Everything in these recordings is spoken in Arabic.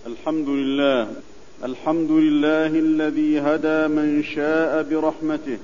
الحمد لله الذي هدى من شاء برحمته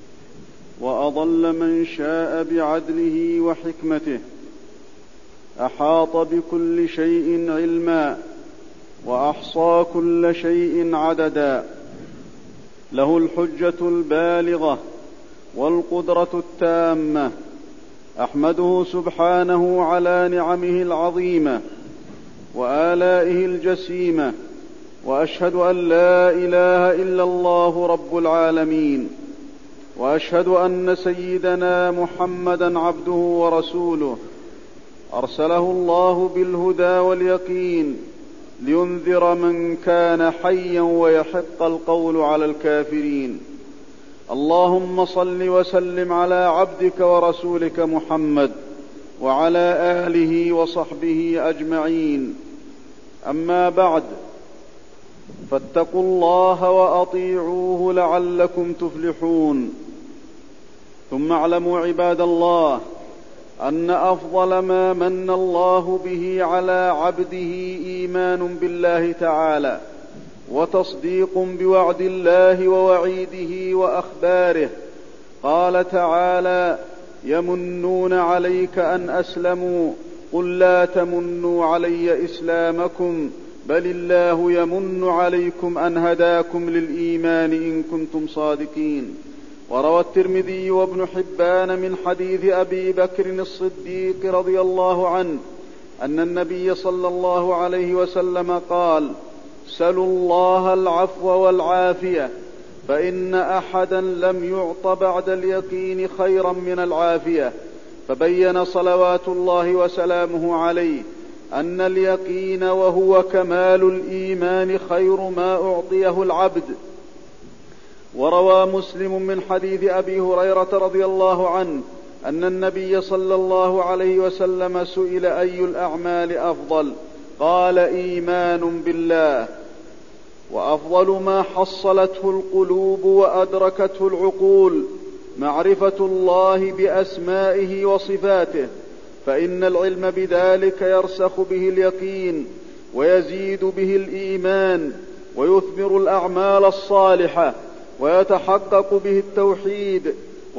وأضل من شاء بعدله وحكمته، أحاط بكل شيء علما وأحصى كل شيء عددا، له الحجة البالغة والقدرة التامة. أحمده سبحانه على نعمه العظيمة وآلائه الجسيمة، وأشهد أن لا إله إلا الله رب العالمين، وأشهد أن سيدنا محمدا عبده ورسوله، أرسله الله بالهدى واليقين لينذر من كان حيا ويحق القول على الكافرين. اللهم صل وسلم على عبدك ورسولك محمد وعلى آله وصحبه أجمعين. أما بعد، فاتقوا الله وأطيعوه لعلكم تفلحون. ثم اعلموا عباد الله أن أفضل ما من الله به على عبده إيمان بالله تعالى وتصديق بوعد الله ووعيده وأخباره. قال تعالى: يمنون عليك أن أسلموا، قل لا تمنوا علي إسلامكم، بل الله يمن عليكم أن هداكم للإيمان إن كنتم صادقين. وروى الترمذي وابن حبان من حديث أبي بكر الصديق رضي الله عنه أن النبي صلى الله عليه وسلم قال: سلوا الله العفو والعافية، فإن أحدا لم يعط بعد اليقين خيرا من العافية. فبين صلوات الله وسلامه عليه أن اليقين وهو كمال الإيمان خير ما أعطيه العبد. وروى مسلم من حديث أبي هريرة رضي الله عنه أن النبي صلى الله عليه وسلم سئل: أي الأعمال أفضل؟ قال: إيمان بالله. وأفضل ما حصلته القلوب وأدركته العقول معرفة الله بأسمائه وصفاته، فإن العلم بذلك يرسخ به اليقين ويزيد به الإيمان ويثمر الأعمال الصالحة ويتحقق به التوحيد.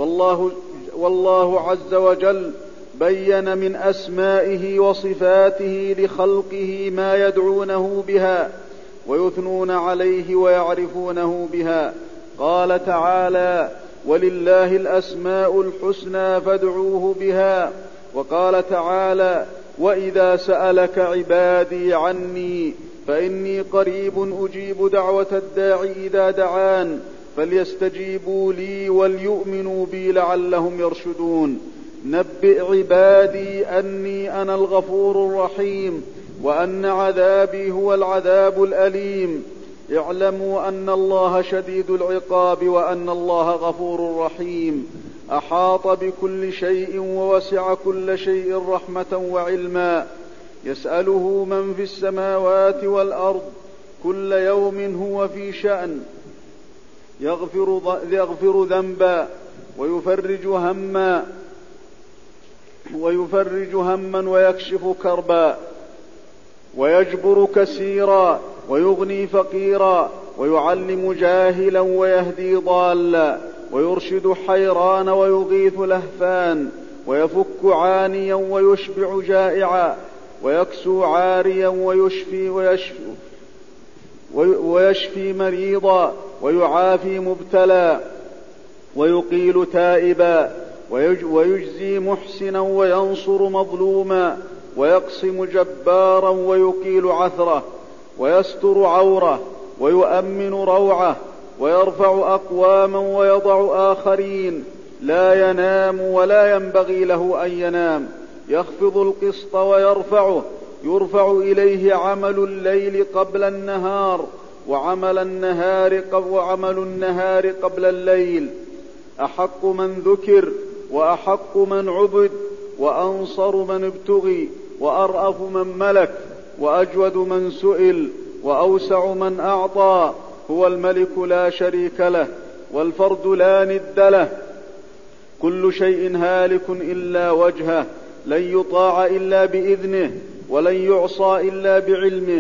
والله عز وجل بين من أسمائه وصفاته لخلقه ما يدعونه بها ويثنون عليه ويعرفونه بها. قال تعالى: ولله الأسماء الحسنى فادعوه بها. وقال تعالى: وإذا سألك عبادي عني فإني قريب أجيب دعوة الداع إذا دعان فليستجيبوا لي وليؤمنوا بي لعلهم يرشدون. نبئ عبادي أني أنا الغفور الرحيم وأن عذابي هو العذاب الأليم. اعلموا أن الله شديد العقاب وأن الله غفور رحيم. أحاط بكل شيء ووسع كل شيء رحمة وعلما. يسأله من في السماوات والأرض كل يوم هو في شأن، يغفر ذنبا ويفرج هما ويكشف كربا، ويجبر كسيرا ويغني فقيرا، ويعلم جاهلا ويهدي ضالا، ويرشد حيران ويغيث لهفان، ويفك عانيا ويشبع جائعا، ويكسو عاريا ويشفي مريضا، ويعافي مبتلا، ويقيل تائبا، ويجزي محسنا وينصر مظلوما، ويقسم جبارا ويقيل عثره، ويستر عوره، ويؤمن روعه، ويرفع أقواما ويضع آخرين. لا ينام ولا ينبغي له أن ينام. يخفض القسط ويرفعه، يرفع إليه عمل الليل قبل النهار وعمل النهار قبل الليل. أحق من ذكر وأحق من عبد وأنصر من ابتغي وأرأف من ملك وأجود من سئل وأوسع من أعطى. هو الملك لا شريك له والفرد لا ند له. كل شيء هالك إلا وجهه، لن يطاع إلا بإذنه ولن يعصى إلا بعلمه.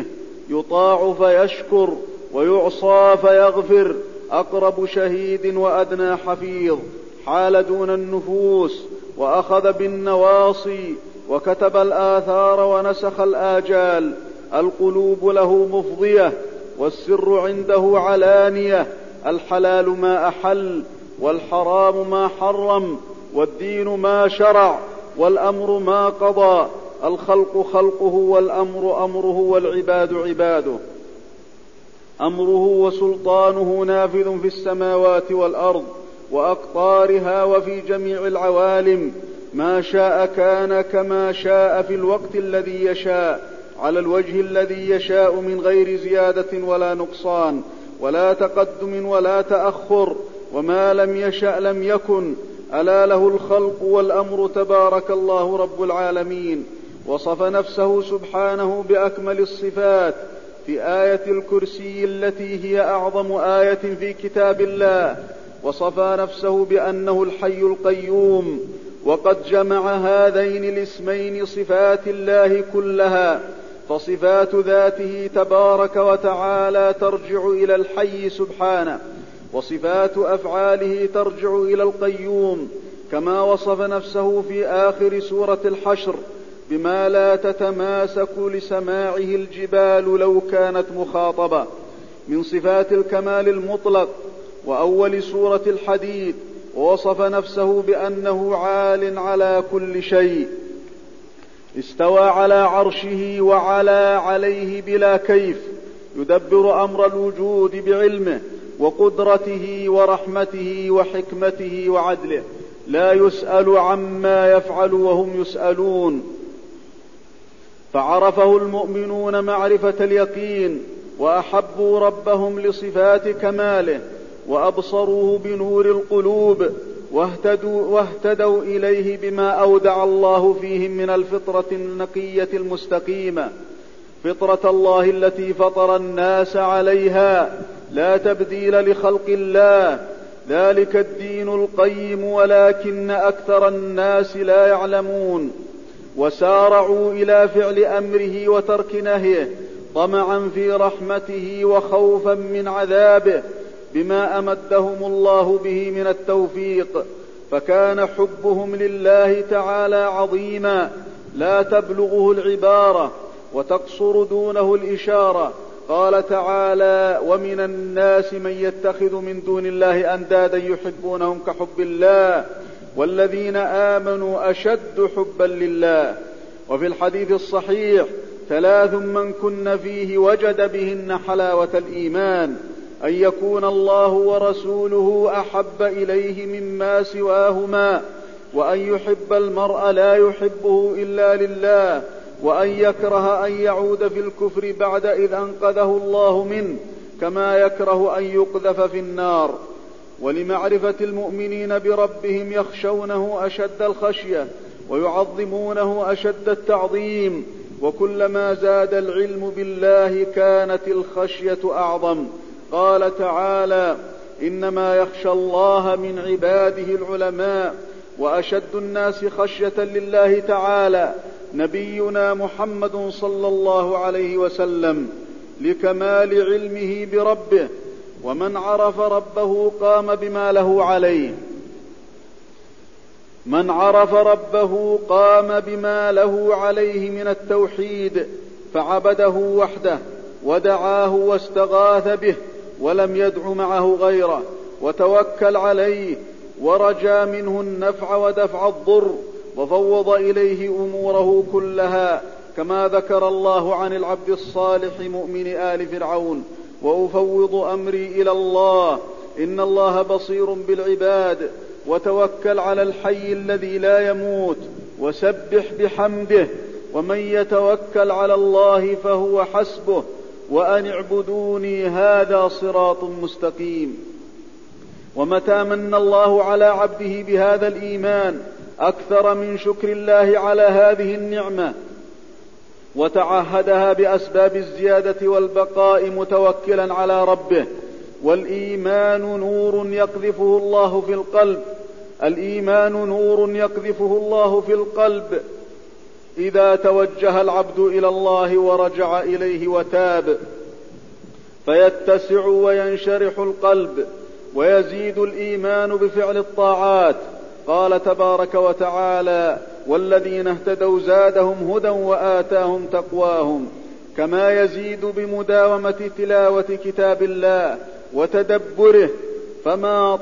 يطاع فيشكر ويعصى فيغفر، أقرب شهيد وأدنى حفيظ، حال دون النفوس وأخذ بالنواصي وكتب الآثار ونسخ الآجال. القلوب له مفضية والسر عنده علانية، الحلال ما أحل والحرام ما حرم، والدين ما شرع والأمر ما قضى، الخلق خلقه والأمر أمره والعباد عباده. أمره وسلطانه نافذ في السماوات والأرض وأقطارها وفي جميع العوالم، ما شاء كان كما شاء في الوقت الذي يشاء على الوجه الذي يشاء من غير زيادة ولا نقصان ولا تقدم ولا تأخر، وما لم يشأ لم يكن، ألا له الخلق والأمر تبارك الله رب العالمين. وصف نفسه سبحانه بأكمل الصفات في آية الكرسي التي هي أعظم آية في كتاب الله، وصف نفسه بأنه الحي القيوم، وقد جمع هذين الاسمين صفات الله كلها، فصفات ذاته تبارك وتعالى ترجع إلى الحي سبحانه، وصفات أفعاله ترجع إلى القيوم، كما وصف نفسه في آخر سورة الحشر بما لا تتماسك لسماعه الجبال لو كانت مخاطبة من صفات الكمال المطلق، وأول سورة الحديد ووصف نفسه بأنه عال على كل شيء، استوى على عرشه وعلى عليه بلا كيف، يدبر أمر الوجود بعلمه وقدرته ورحمته وحكمته وعدله، لا يسأل عما يفعل وهم يسألون. فعرفه المؤمنون معرفة اليقين، وأحبوا ربهم لصفات كماله، وأبصروه بنور القلوب، واهتدوا إليه بما أودع الله فيهم من الفطرة النقية المستقيمة، فطرة الله التي فطر الناس عليها، لا تبديل لخلق الله، ذلك الدين القيم، ولكن أكثر الناس لا يعلمون. وسارعوا إلى فعل أمره وترك نهيه، طمعا في رحمته وخوفا من عذابه، بما أمدهم الله به من التوفيق، فكان حبهم لله تعالى عظيما لا تبلغه العبارة وتقصر دونه الإشارة. قال تعالى: ومن الناس من يتخذ من دون الله أندادا يحبونهم كحب الله والذين آمنوا أشد حبا لله. وفي الحديث الصحيح: 3 من كن فيه وجد بهن حلاوة الإيمان، أن يكون الله ورسوله أحب إليه مما سواهما، وأن يحب المرء لا يحبه إلا لله، وأن يكره أن يعود في الكفر بعد إذ أنقذه الله منه، كما يكره أن يقذف في النار. ولمعرفة المؤمنين بربهم يخشونه أشد الخشية ويعظمونه أشد التعظيم، وكلما زاد العلم بالله كانت الخشية أعظم. قال تعالى: إنما يخشى الله من عباده العلماء. وأشد الناس خشية لله تعالى نبينا محمد صلى الله عليه وسلم لكمال علمه بربه، ومن عرف ربه قام بما له عليه. من عرف ربه قام بما له عليه من التوحيد، فعبده وحده ودعاه واستغاث به ولم يدع معه غيره، وتوكل عليه ورجى منه النفع ودفع الضر، وفوض إليه أموره كلها، كما ذكر الله عن العبد الصالح مؤمن آل فرعون: وأفوض أمري إلى الله إن الله بصير بالعباد. وتوكل على الحي الذي لا يموت وسبح بحمده، ومن يتوكل على الله فهو حسبه، وأن اعبدوني هذا صراط مستقيم. ومتى من الله على عبده بهذا الإيمان أكثر من شكر الله على هذه النعمة، وتعهدها بأسباب الزيادة والبقاء متوكلا على ربه. والإيمان نور يقذفه الله في القلب، الإيمان نور يقذفه الله في القلب إذا توجه العبد إلى الله ورجع إليه وتاب، فيتسع وينشرح القلب، ويزيد الإيمان بفعل الطاعات. قال تبارك وتعالى: والذين اهتدوا زادهم هدى وآتاهم تقواهم. كما يزيد بمداومة تلاوة كتاب الله وتدبره. ما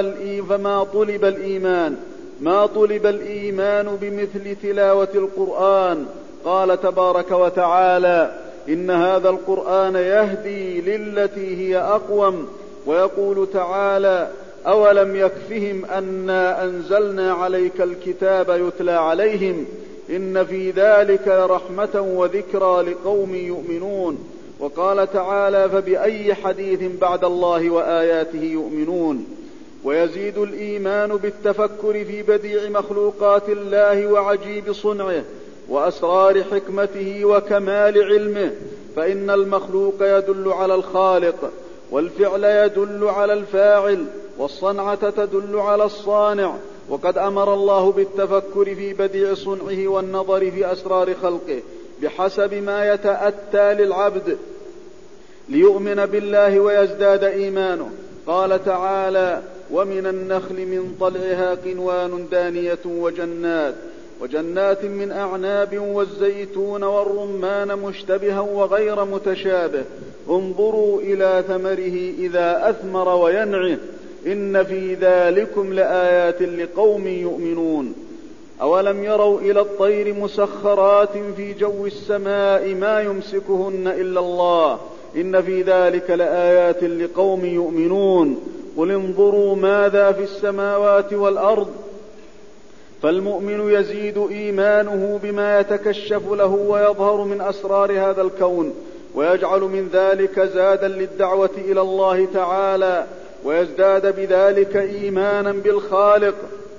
طلب الإيمان بمثل تلاوة القرآن. قال تبارك وتعالى: إن هذا القرآن يهدي للتي هي أقوم. ويقول تعالى: أولم يكفهم أنا أنزلنا عليك الكتاب يتلى عليهم إن في ذلك لرحمة وذكرى لقوم يؤمنون. وقال تعالى: فبأي حديث بعد الله وآياته يؤمنون. ويزيد الإيمان بالتفكر في بديع مخلوقات الله وعجيب صنعه وأسرار حكمته وكمال علمه، فإن المخلوق يدل على الخالق، والفعل يدل على الفاعل، والصنعة تدل على الصانع. وقد أمر الله بالتفكر في بديع صنعه والنظر في أسرار خلقه بحسب ما يتأتى للعبد ليؤمن بالله ويزداد إيمانه. قال تعالى: ومن النخل من طلعها قنوان دانية وجنات من أعناب والزيتون والرمان مشتبها وغير متشابه انظروا إلى ثمره إذا أثمر وينعه إن في ذلكم لآيات لقوم يؤمنون. أولم يروا إلى الطير مسخرات في جو السماء ما يمسكهن إلا الله إن في ذلك لآيات لقوم يؤمنون. قل انظروا ماذا في السماوات والأرض. فالمؤمن يزيد إيمانه بما يتكشف له ويظهر من أسرار هذا الكون، ويجعل من ذلك زادا للدعوة إلى الله تعالى، ويزداد بذلك إيمانا بالخالق،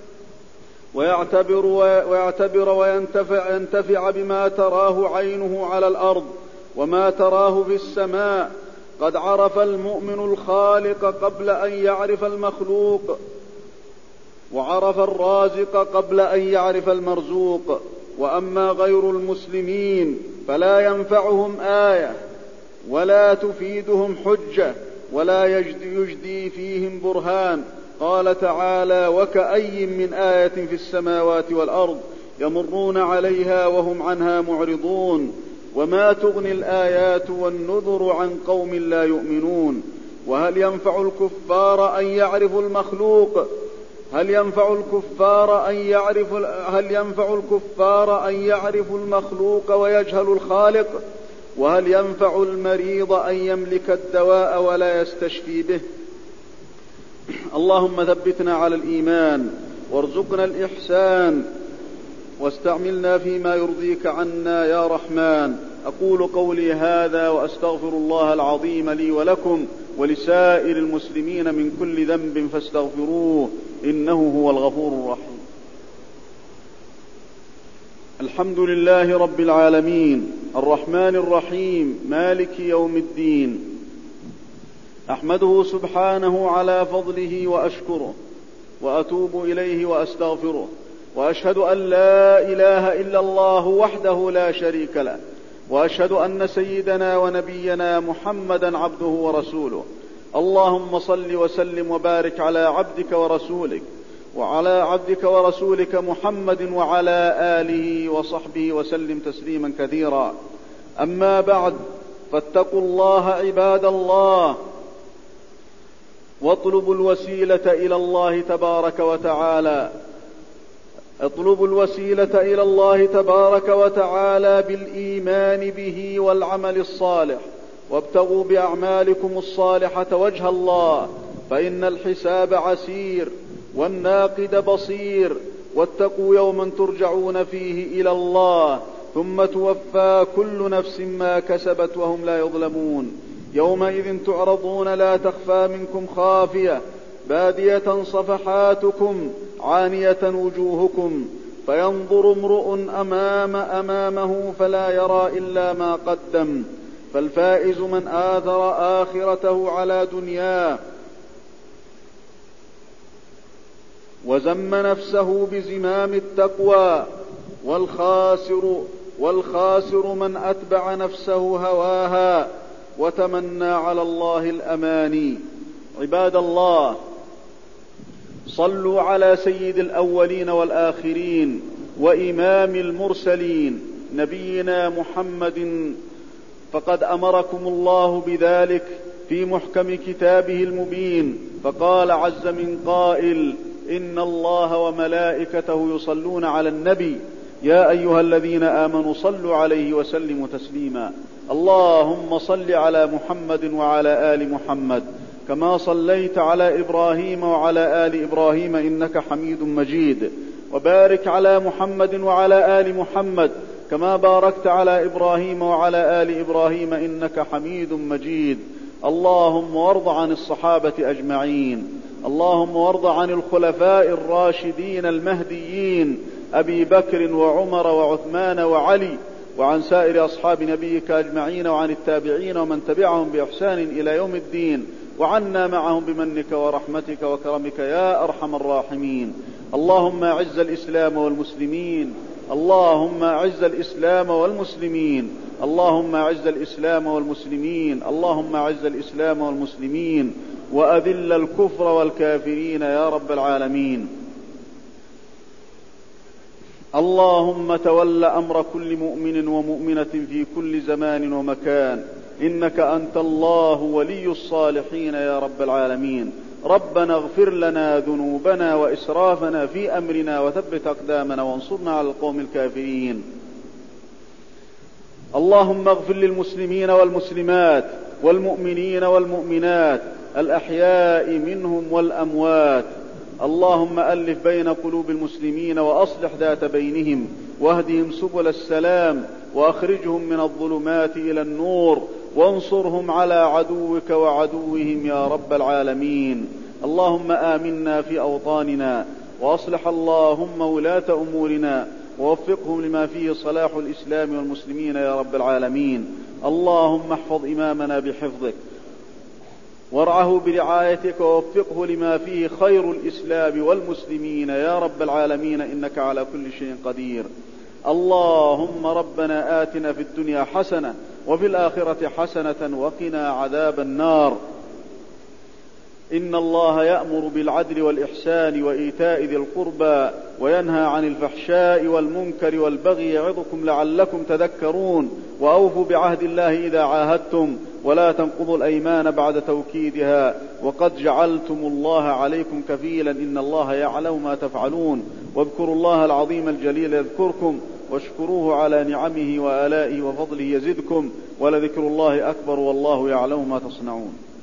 ويعتبر وينتفع بما تراه عينه على الأرض وما تراه في السماء. قد عرف المؤمن الخالق قبل أن يعرف المخلوق، وعرف الرازق قبل أن يعرف المرزوق. وأما غير المسلمين فلا ينفعهم آية ولا تفيدهم حجة ولا يجدي فيهم برهان. قال تعالى: وكأي من آية في السماوات والأرض يمرون عليها وهم عنها معرضون وما تغني الآيات والنذر عن قوم لا يؤمنون. وهل ينفع الكفار أن يعرفوا المخلوق؟ هل ينفع الكفار أن يعرفوا المخلوق ويجهلوا الخالق؟ وهل ينفع المريض أن يملك الدواء ولا يستشفي به؟ اللهم ثبتنا على الإيمان وارزقنا الإحسان واستعملنا فيما يرضيك عنا يا رحمن. أقول قولي هذا وأستغفر الله العظيم لي ولكم ولسائر المسلمين من كل ذنب فاستغفروه إنه هو الغفور الرحيم. الحمد لله رب العالمين الرحمن الرحيم مالك يوم الدين. أحمده سبحانه على فضله وأشكره وأتوب إليه وأستغفره، وأشهد أن لا إله إلا الله وحده لا شريك له، وأشهد أن سيدنا ونبينا محمدا عبده ورسوله. اللهم صل وسلم وبارك على عبدك ورسولك محمد وعلى آله وصحبه وسلم تسليما كثيرا. أما بعد، فاتقوا الله عباد الله، واطلبوا الوسيلة إلى الله تبارك وتعالى. اطلبوا الوسيلة إلى الله تبارك وتعالى بالإيمان به والعمل الصالح، وابتغوا بأعمالكم الصالحة وجه الله، فإن الحساب عسير والناقد بصير. واتقوا يوما ترجعون فيه إلى الله ثم توفى كل نفس ما كسبت وهم لا يظلمون. يومئذ تعرضون لا تخفى منكم خافية، بادية صفحاتكم عانية وجوهكم، فينظر امرؤ أمامه فلا يرى إلا ما قدم. فالفائز من آثر آخرته على دنياه وزم نفسه بزمام التقوى والخاسر من أتبع نفسه هواها وتمنى على الله الأماني. عباد الله، صلوا على سيد الأولين والآخرين وإمام المرسلين نبينا محمد، فقد أمركم الله بذلك في محكم كتابه المبين، فقال عز من قائل: إن الله وملائكته يصلون على النبي يا أيها الذين آمنوا صلوا عليه وسلموا تسليما. اللهم صل على محمد وعلى آل محمد كما صليت على إبراهيم وعلى آل إبراهيم إنك حميد مجيد، وبارك على محمد وعلى آل محمد كما باركت على إبراهيم وعلى آل إبراهيم إنك حميد مجيد. اللهم وارض عن الصحابة أجمعين، اللهم وارض عن الخلفاء الراشدين المهديين أبي بكر وعمر وعثمان وعلي، وعن سائر أصحاب نبيك أجمعين، وعن التابعين ومن تبعهم بإحسان إلى يوم الدين، وعنا معهم بمنك ورحمتك وكرمك يا أرحم الراحمين. اللهم أعز الإسلام والمسلمين، اللهم أعز الإسلام والمسلمين، اللهم أعز الإسلام والمسلمين، اللهم أعز الإسلام والمسلمين، وأذل الكفر والكافرين يا رب العالمين. اللهم تول أمر كل مؤمن ومؤمنة في كل زمان ومكان، إنك أنت الله ولي الصالحين يا رب العالمين. ربنا اغفر لنا ذنوبنا وإسرافنا في أمرنا وثبت أقدامنا وانصرنا على القوم الكافرين. اللهم اغفر للمسلمين والمسلمات والمؤمنين والمؤمنات الأحياء منهم والأموات. اللهم ألف بين قلوب المسلمين وأصلح ذات بينهم، واهدهم سبل السلام، وأخرجهم من الظلمات إلى النور، وانصرهم على عدوك وعدوهم يا رب العالمين. اللهم آمنا في أوطاننا، وأصلح اللهم ولاة أمورنا، ووفقهم لما فيه صلاح الإسلام والمسلمين يا رب العالمين. اللهم احفظ إمامنا بحفظك، وارعه برعايتك، ووفقه لما فيه خير الإسلام والمسلمين يا رب العالمين، إنك على كل شيء قدير. اللهم ربنا آتنا في الدنيا حسنة وفي الآخرة حسنة وقنا عذاب النار. إن الله يأمر بالعدل والإحسان وإيتاء ذي القربى وينهى عن الفحشاء والمنكر والبغي يعظكم لعلكم تذكرون. وأوفوا بعهد الله إذا عاهدتم، ولا تنقضوا الأيمان بعد توكيدها، وقد جعلتم الله عليكم كفيلا، إن الله يعلم ما تفعلون. واذكروا الله العظيم الجليل يذكركم، واشكروه على نعمه وآلائه وفضله يزدكم، ولذكر الله أكبر والله يعلم ما تصنعون.